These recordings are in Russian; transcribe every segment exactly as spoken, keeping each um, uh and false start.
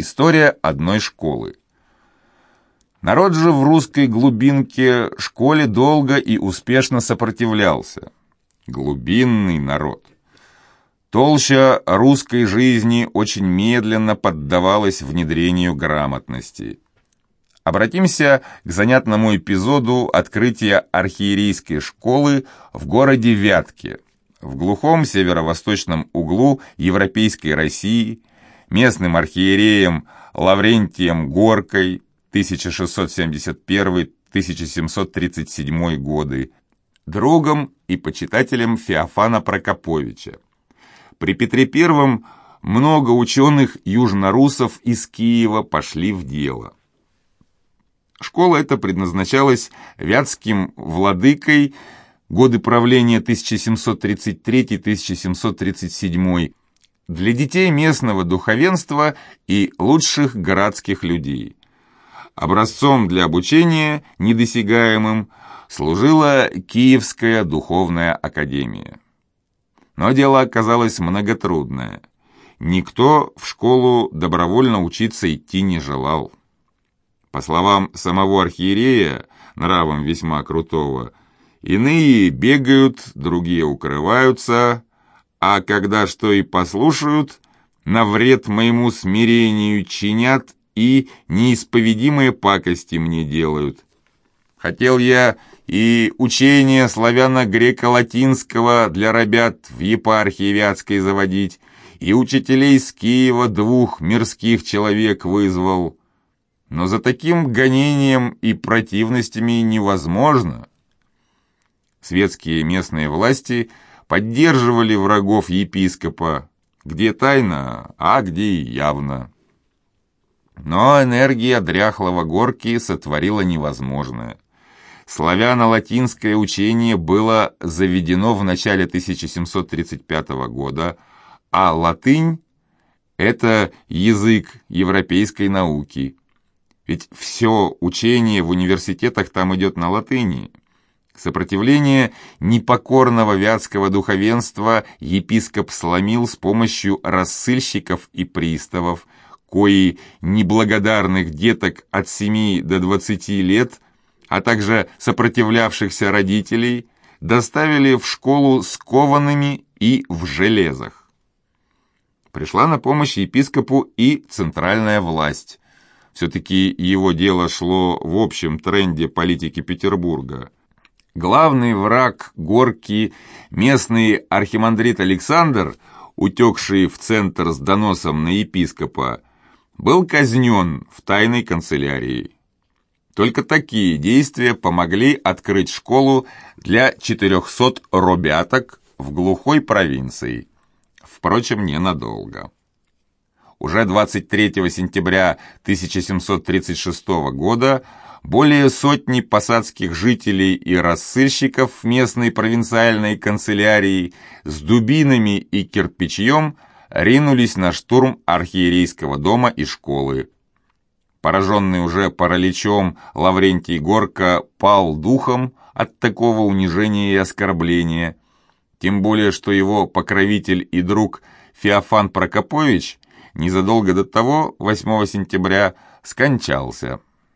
История одной школы. Народ же в русской глубинке школе долго и успешно сопротивлялся. Глубинный народ. Толща русской жизни очень медленно поддавалась внедрению грамотности. Обратимся к занятному эпизоду открытия архиерейской школы в городе Вятке, в глухом северо-восточном углу Европейской России, местным архиереем Лаврентием Горкой тысяча шестьсот семьдесят первый — тысяча семьсот тридцать седьмой годы, другом и почитателем Феофана Прокоповича. При Петре Первом много ученых южнорусов из Киева пошли в дело. Школа эта предназначалась вятским владыкой годы правления тысяча семьсот тридцать третий — тысяча семьсот тридцать седьмой для детей местного духовенства и лучших городских людей. Образцом для обучения недосягаемым служила Киевская духовная академия. Но дело оказалось многотрудное. Никто в школу добровольно учиться идти не желал. По словам самого архиерея, нравом весьма крутого, иные бегают, другие укрываются, а когда что и послушают, на вред моему смирению чинят и неисповедимые пакости мне делают. Хотел я и учение славяно-греко-латинского для ребят в епархии Вятской заводить, и учителей с Киева двух мирских человек вызвал. Но за таким гонением и противностями невозможно. Светские местные власти поддерживали врагов епископа, где тайно, а где и явно. Но энергия дряхлого Горки сотворила невозможное. Славяно-латинское учение было заведено в начале тысяча семьсот тридцать пятого года, а латынь – это язык европейской науки. Ведь все учение в университетах там идет на латыни. Сопротивление непокорного вятского духовенства епископ сломил с помощью рассыльщиков и приставов, кои неблагодарных деток от семи до двадцати лет, а также сопротивлявшихся родителей, доставили в школу скованными и в железах. Пришла на помощь епископу и центральная власть. Все-таки его дело шло в общем тренде политики Петербурга. Главный враг Горки, местный архимандрит Александр, утекший в центр с доносом на епископа, был казнен в тайной канцелярии. Только такие действия помогли открыть школу для четырехсот робяток в глухой провинции. Впрочем, ненадолго. Уже двадцать третьего сентября тысяча семьсот тридцать шестого года более сотни посадских жителей и рассыльщиков местной провинциальной канцелярии с дубинами и кирпичьем ринулись на штурм архиерейского дома и школы. Пораженный уже параличом, Лаврентий Горка пал духом от такого унижения и оскорбления, тем более что его покровитель и друг Феофан Прокопович незадолго до того, восьмого сентября, скончался.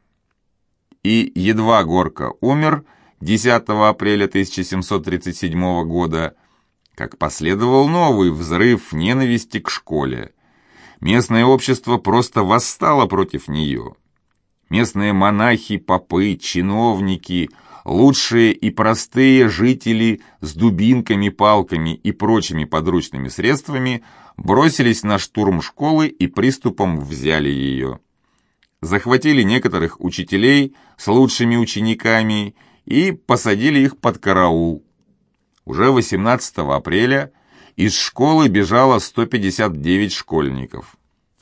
И едва Горка умер десятого апреля тысяча семьсот тридцать седьмого года, как последовал новый взрыв ненависти к школе. Местное общество просто восстало против нее. Местные монахи, попы, чиновники, лучшие и простые жители с дубинками, палками и прочими подручными средствами бросились на штурм школы и приступом взяли ее. Захватили некоторых учителей с лучшими учениками и посадили их под караул. Уже восемнадцатого апреля из школы бежало сто пятьдесят девять школьников.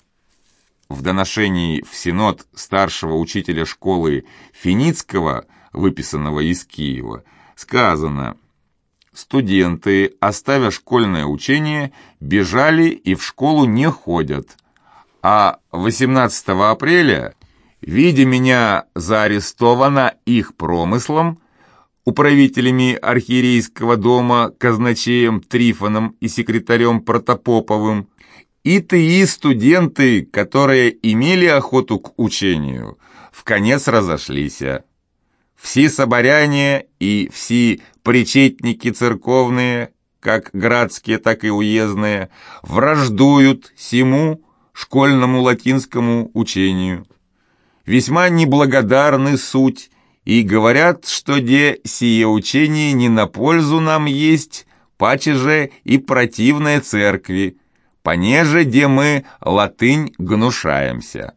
В доношении в Синод старшего учителя школы Финицкого, выписанного из Киева, сказано: «Студенты, оставя школьное учение, бежали и в школу не ходят, а восемнадцатого апреля, видя меня заарестовано их промыслом, управителями архиерейского дома, казначеем Трифоном и секретарем Протопоповым, И ты, студенты, которые имели охоту к учению, вконец разошлись. Все соборяне и все причетники церковные, как градские, так и уездные, враждуют сему школьному латинскому учению. Весьма неблагодарны суть, и говорят, что де сие учение не на пользу нам есть, паче же и противное церкви, понеже де мы латынь гнушаемся».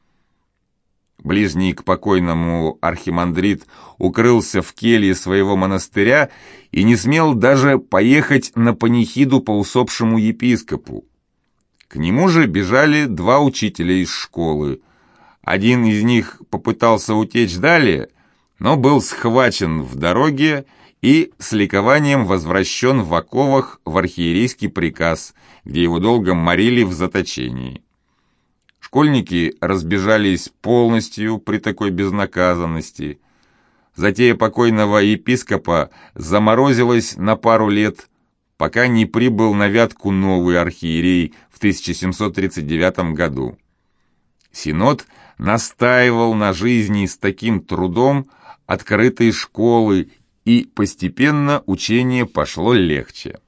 Ближний к покойному архимандрит укрылся в келье своего монастыря и не смел даже поехать на панихиду по усопшему епископу. К нему же бежали два учителя из школы. Один из них попытался утечь далее, но был схвачен в дороге и с ликованием возвращен в оковах в архиерейский приказ, где его долго морили в заточении. Школьники разбежались полностью при такой безнаказанности. Затея покойного епископа заморозилась на пару лет, пока не прибыл на Вятку новый архиерей в тысяча семьсот тридцать девятом году. Синод настаивал на жизни с таким трудом открытой школы, и постепенно учение пошло легче.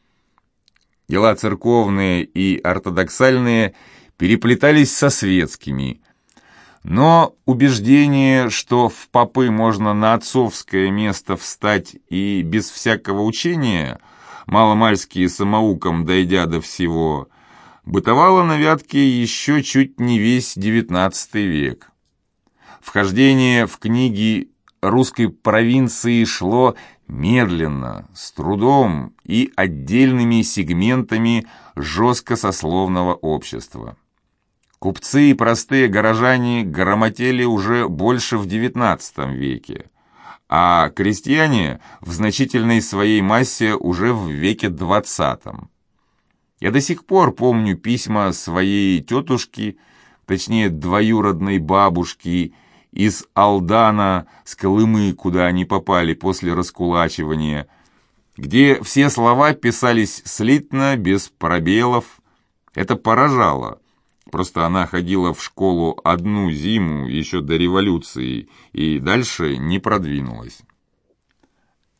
Дела церковные и ортодоксальные переплетались со светскими, но убеждение, что в попы можно на отцовское место встать и без всякого учения, маломальски самоуком дойдя до всего, бытовало на Вятке еще чуть не весь девятнадцатый век. Вхождение в книги русской провинции шло медленно, с трудом и отдельными сегментами жестко-сословного общества. Купцы и простые горожане грамотели уже больше в девятнадцатом веке, а крестьяне в значительной своей массе уже в веке двадцатом. Я до сих пор помню письма своей тетушки, точнее двоюродной бабушки, из Алдана, с Колымы, куда они попали после раскулачивания, где все слова писались слитно, без пробелов. Это поражало. Просто она ходила в школу одну зиму еще до революции и дальше не продвинулась.